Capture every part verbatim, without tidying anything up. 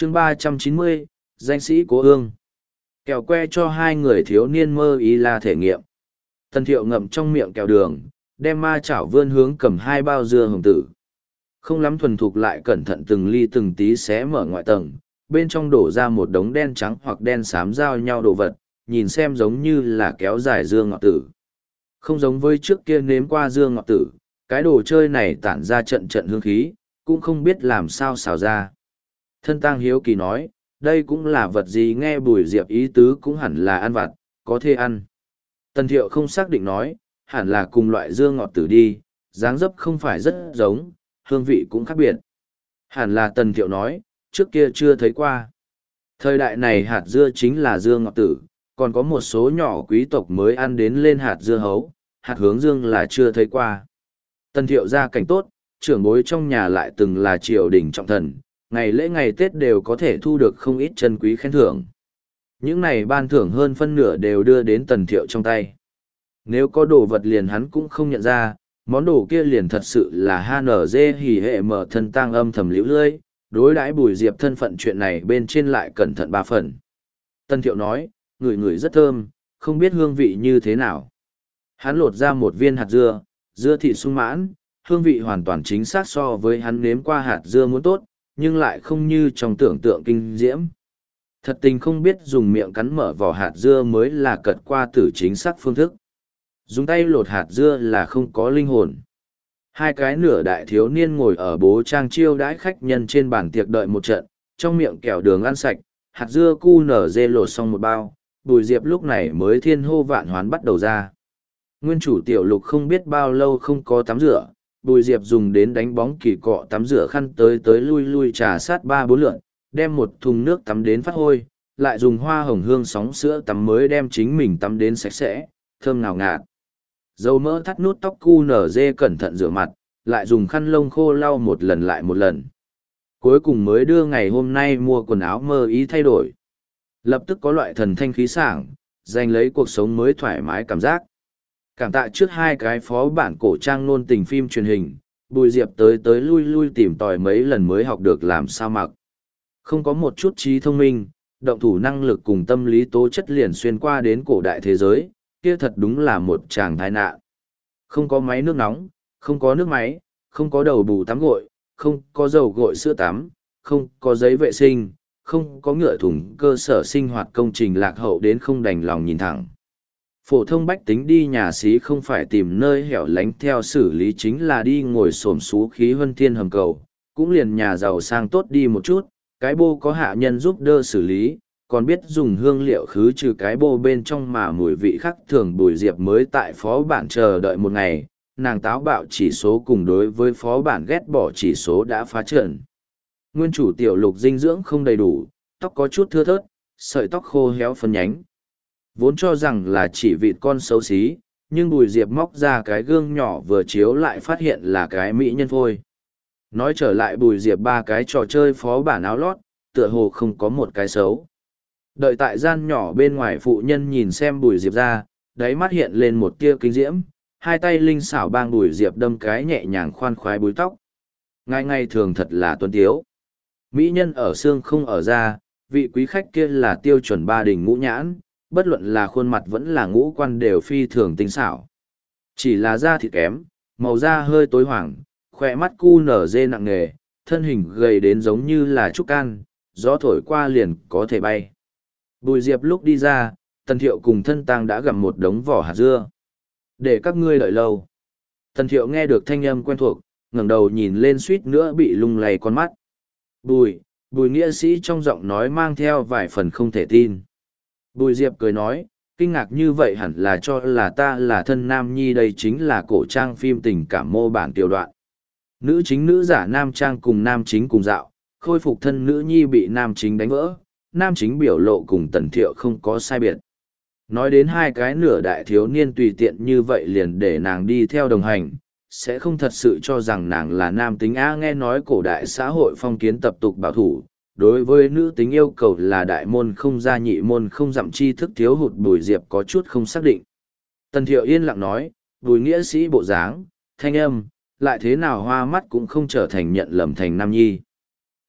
chương ba trăm chín mươi, danh sĩ cố ương. Kẹo que cho hai người thiếu niên mơ ý là thể nghiệm. Tần thiệu ngậm trong miệng kẹo đường, đem ma chảo vươn hướng cầm hai bao dưa hồng tử. Không lắm thuần thục lại cẩn thận từng ly từng tí xé mở ngoại tầng, bên trong đổ ra một đống đen trắng hoặc đen xám giao nhau đồ vật, nhìn xem giống như là kéo dài dưa ngọt tử. Không giống với trước kia nếm qua dưa ngọt tử, cái đồ chơi này tản ra trận trận hương khí, cũng không biết làm sao xào ra. Thân tang hiếu kỳ nói, đây cũng là vật gì, nghe Bùi Diệp ý tứ cũng hẳn là ăn vặt, có thể ăn. Tần thiệu không xác định nói, hẳn là cùng loại dưa ngọt tử đi, dáng dấp không phải rất giống, hương vị cũng khác biệt. Hẳn là tần thiệu nói, trước kia chưa thấy qua. Thời đại này hạt dưa chính là dưa ngọt tử, còn có một số nhỏ quý tộc mới ăn đến lên hạt dưa hấu, hạt hướng dương là chưa thấy qua. Tần thiệu gia cảnh tốt, trưởng bối trong nhà lại từng là triều đình trọng thần, ngày lễ ngày Tết đều có thể thu được không ít chân quý khen thưởng. Những này ban thưởng hơn phân nửa đều đưa đến tần thiệu trong tay. Nếu có đồ vật liền hắn cũng không nhận ra, món đồ kia liền thật sự là hát en giê hỉ hệ mở thân tang âm thầm liễu lưỡi, đối đãi Bùi Diệp thân phận chuyện này bên trên lại cẩn thận ba phần. Tần thiệu nói, ngửi ngửi rất thơm, không biết hương vị như thế nào. Hắn lột ra một viên hạt dưa, dưa thịt sung mãn, hương vị hoàn toàn chính xác so với hắn nếm qua hạt dưa muốn tốt, nhưng lại không như trong tưởng tượng kinh diễm. Thật tình không biết dùng miệng cắn mở vỏ hạt dưa mới là cật qua tử chính xác phương thức. Dùng tay lột hạt dưa là không có linh hồn. Hai cái nửa đại thiếu niên ngồi ở bố trang chiêu đãi khách nhân trên bàn tiệc đợi một trận, trong miệng kẹo đường ăn sạch, hạt dưa cu nở dê lột xong một bao, Bùi Diệp lúc này mới thiên hô vạn hoán bắt đầu ra. Nguyên chủ tiểu lục không biết bao lâu không có tắm rửa, Bùi Diệp dùng đến đánh bóng kỳ cọ tắm rửa khăn tới tới lui lui trà sát ba bốn lượn, đem một thùng nước tắm đến phát hôi, lại dùng hoa hồng hương sóng sữa tắm mới đem chính mình tắm đến sạch sẽ, thơm ngào ngạt. Dầu mỡ thắt nút tóc cu nở dê cẩn thận rửa mặt, lại dùng khăn lông khô lau một lần lại một lần. Cuối cùng mới đưa ngày hôm nay mua quần áo mơ ý thay đổi. Lập tức có loại thần thanh khí sảng, giành lấy cuộc sống mới thoải mái cảm giác. Cảm tạ trước hai cái phó bản cổ trang nôn tình phim truyền hình, Bùi Diệp tới tới lui lui tìm tòi mấy lần mới học được làm sao mặc. Không có một chút trí thông minh, động thủ năng lực cùng tâm lý tố chất liền xuyên qua đến cổ đại thế giới, kia thật đúng là một tràng tai nạn. Không có máy nước nóng, không có nước máy, không có đầu bù tắm gội, không có dầu gội sữa tắm, không có giấy vệ sinh, không có ngựa thùng, cơ sở sinh hoạt công trình lạc hậu đến không đành lòng nhìn thẳng. Phổ thông bách tính đi nhà xí không phải tìm nơi hẻo lánh theo xử lý chính là đi ngồi xổm xú khí huân thiên hầm cầu, cũng liền nhà giàu sang tốt đi một chút, cái bô có hạ nhân giúp đỡ xử lý, còn biết dùng hương liệu khứ trừ cái bô bên trong mà mùi vị khác thường. Bùi Diệp mới tại phó bản chờ đợi một ngày, nàng táo bạo chỉ số cùng đối với phó bản ghét bỏ chỉ số đã phá trận. Nguyên chủ tiểu lục dinh dưỡng không đầy đủ, tóc có chút thưa thớt, sợi tóc khô héo phân nhánh. Vốn cho rằng là chỉ vịt con xấu xí, nhưng Bùi Diệp móc ra cái gương nhỏ vừa chiếu lại phát hiện là cái mỹ nhân phôi. Nói trở lại Bùi Diệp ba cái trò chơi phó bản áo lót, tựa hồ không có một cái xấu. Đợi tại gian nhỏ bên ngoài phụ nhân nhìn xem Bùi Diệp ra, đáy mắt hiện lên một tia kinh diễm, hai tay linh xảo bang Bùi Diệp đâm cái nhẹ nhàng khoan khoái búi tóc. Ngay ngay thường thật là tuấn tiếu. Mỹ nhân ở xương không ở da, vị quý khách kia là tiêu chuẩn ba đình ngũ nhãn, bất luận là khuôn mặt vẫn là ngũ quan đều phi thường tinh xảo. Chỉ là da thịt kém, màu da hơi tối hoàng, khỏe mắt cu nở dê nặng nề, thân hình gầy đến giống như là trúc can, gió thổi qua liền có thể bay. Bùi Diệp lúc đi ra, Tần Thiệu cùng thân tang đã gặm một đống vỏ hạt dưa. Để các ngươi đợi lâu. Tần Thiệu nghe được thanh âm quen thuộc, ngẩng đầu nhìn lên suýt nữa bị lung lay con mắt. Bùi, Bùi nghĩa sĩ trong giọng nói mang theo vài phần không thể tin. Bùi Diệp cười nói, kinh ngạc như vậy hẳn là cho là ta là thân nam nhi, đây chính là cổ trang phim tình cảm mô bản tiểu đoạn. Nữ chính nữ giả nam trang cùng nam chính cùng dạo, khôi phục thân nữ nhi bị nam chính đánh vỡ, nam chính biểu lộ cùng Tần Thiệu không có sai biệt. Nói đến hai cái nửa đại thiếu niên tùy tiện như vậy liền để nàng đi theo đồng hành, sẽ không thật sự cho rằng nàng là nam tính. Á, nghe nói cổ đại xã hội phong kiến tập tục bảo thủ, đối với nữ tính yêu cầu là đại môn không gia nhị môn không dặm tri thức thiếu hụt. Bùi Diệp có chút không xác định. Tần Thiệu yên lặng nói, Bùi nghĩa sĩ bộ dáng, thanh âm, lại thế nào hoa mắt cũng không trở thành nhận lầm thành nam nhi.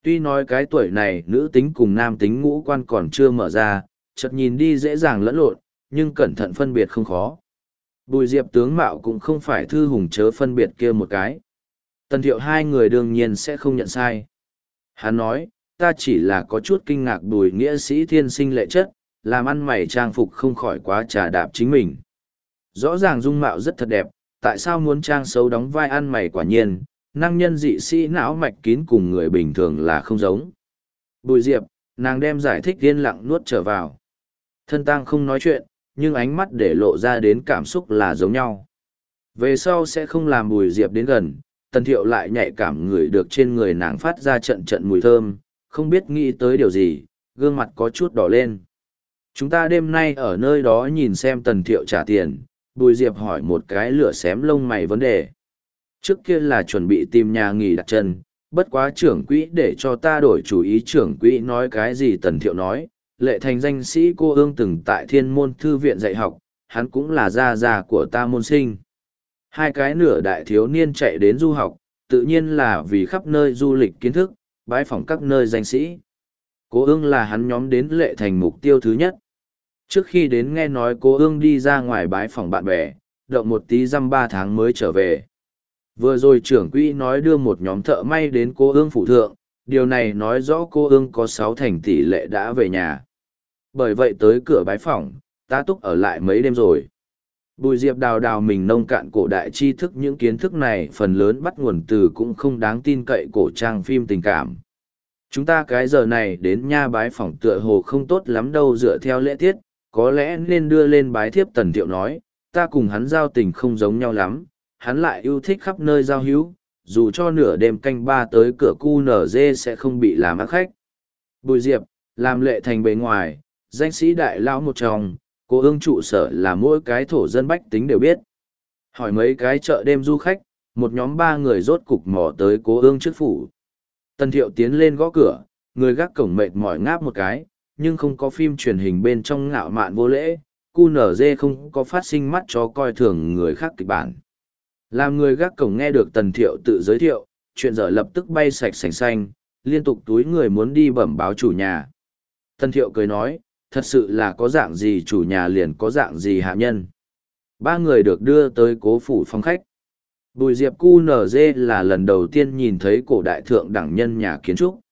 Tuy nói cái tuổi này nữ tính cùng nam tính ngũ quan còn chưa mở ra, chợt nhìn đi dễ dàng lẫn lộn, nhưng cẩn thận phân biệt không khó. Bùi Diệp tướng mạo cũng không phải thư hùng chớ phân biệt kia một cái. Tần Thiệu hai người đương nhiên sẽ không nhận sai. Hắn nói, ta chỉ là có chút kinh ngạc Bùi nghĩa sĩ thiên sinh lệ chất, làm ăn mày trang phục không khỏi quá trà đạp chính mình. Rõ ràng dung mạo rất thật đẹp, tại sao muốn trang xấu đóng vai ăn mày quả nhiên, năng nhân dị sĩ não mạch kín cùng người bình thường là không giống. Bùi Diệp, nàng đem giải thích yên lặng nuốt trở vào. Thân tang không nói chuyện, nhưng ánh mắt để lộ ra đến cảm xúc là giống nhau. Về sau sẽ không làm Bùi Diệp đến gần, Tần Thiệu lại nhạy cảm ngửi được trên người nàng phát ra trận trận mùi thơm, không biết nghĩ tới điều gì, gương mặt có chút đỏ lên. Chúng ta đêm nay ở nơi đó nhìn xem Tần Thiệu trả tiền, Bùi Diệp hỏi một cái lửa xém lông mày vấn đề. Trước kia là chuẩn bị tìm nhà nghỉ đặt chân, bất quá trưởng quỹ để cho ta đổi chủ ý, trưởng quỹ nói cái gì Tần Thiệu nói, Lệ Thành danh sĩ cô ương từng tại thiên môn thư viện dạy học, hắn cũng là gia già của ta môn sinh. Hai cái nửa đại thiếu niên chạy đến du học, tự nhiên là vì khắp nơi du lịch kiến thức, bái phỏng các nơi danh sĩ. Cô ương là hắn nhóm đến Lệ Thành mục tiêu thứ nhất. Trước khi đến nghe nói cô ương đi ra ngoài bái phỏng bạn bè, động một tí dăm ba tháng mới trở về. Vừa rồi trưởng quỹ nói đưa một nhóm thợ may đến cô ương phủ thượng, điều này nói rõ cô ương có sáu thành tỷ lệ đã về nhà. Bởi vậy tới cửa bái phỏng, ta túc ở lại mấy đêm rồi. Bùi Diệp đào đào mình nông cạn cổ đại tri thức, những kiến thức này phần lớn bắt nguồn từ cũng không đáng tin cậy cổ trang phim tình cảm. Chúng ta cái giờ này đến nha bái phỏng tựa hồ không tốt lắm đâu, dựa theo lễ tiết, có lẽ nên đưa lên bái thiếp. Tần Thiệu nói, ta cùng hắn giao tình không giống nhau lắm, hắn lại yêu thích khắp nơi giao hữu, dù cho nửa đêm canh ba tới cửa cu nở dê sẽ không bị làm ác khách. Bùi Diệp, làm Lệ Thành bề ngoài, danh sĩ đại lão một trong, cô ương trụ sở là mỗi cái thổ dân bách tính đều biết. Hỏi mấy cái chợ đêm du khách, một nhóm ba người rốt cục mò tới cố ương trước phủ. Tần Thiệu tiến lên gõ cửa, người gác cổng mệt mỏi ngáp một cái, nhưng không có phim truyền hình bên trong ngạo mạn vô lễ, cu nở dê không có phát sinh mắt cho coi thường người khác kịch bản. Làm người gác cổng nghe được Tần Thiệu tự giới thiệu, chuyện dở lập tức bay sạch sành xanh, liên tục túi người muốn đi bẩm báo chủ nhà. Tần Thiệu cười nói, thật sự là có dạng gì chủ nhà liền có dạng gì hạ nhân. Ba người được đưa tới cố phủ phòng khách. Bùi Diệp cu nở dê là lần đầu tiên nhìn thấy cổ đại thượng đẳng nhân nhà kiến trúc.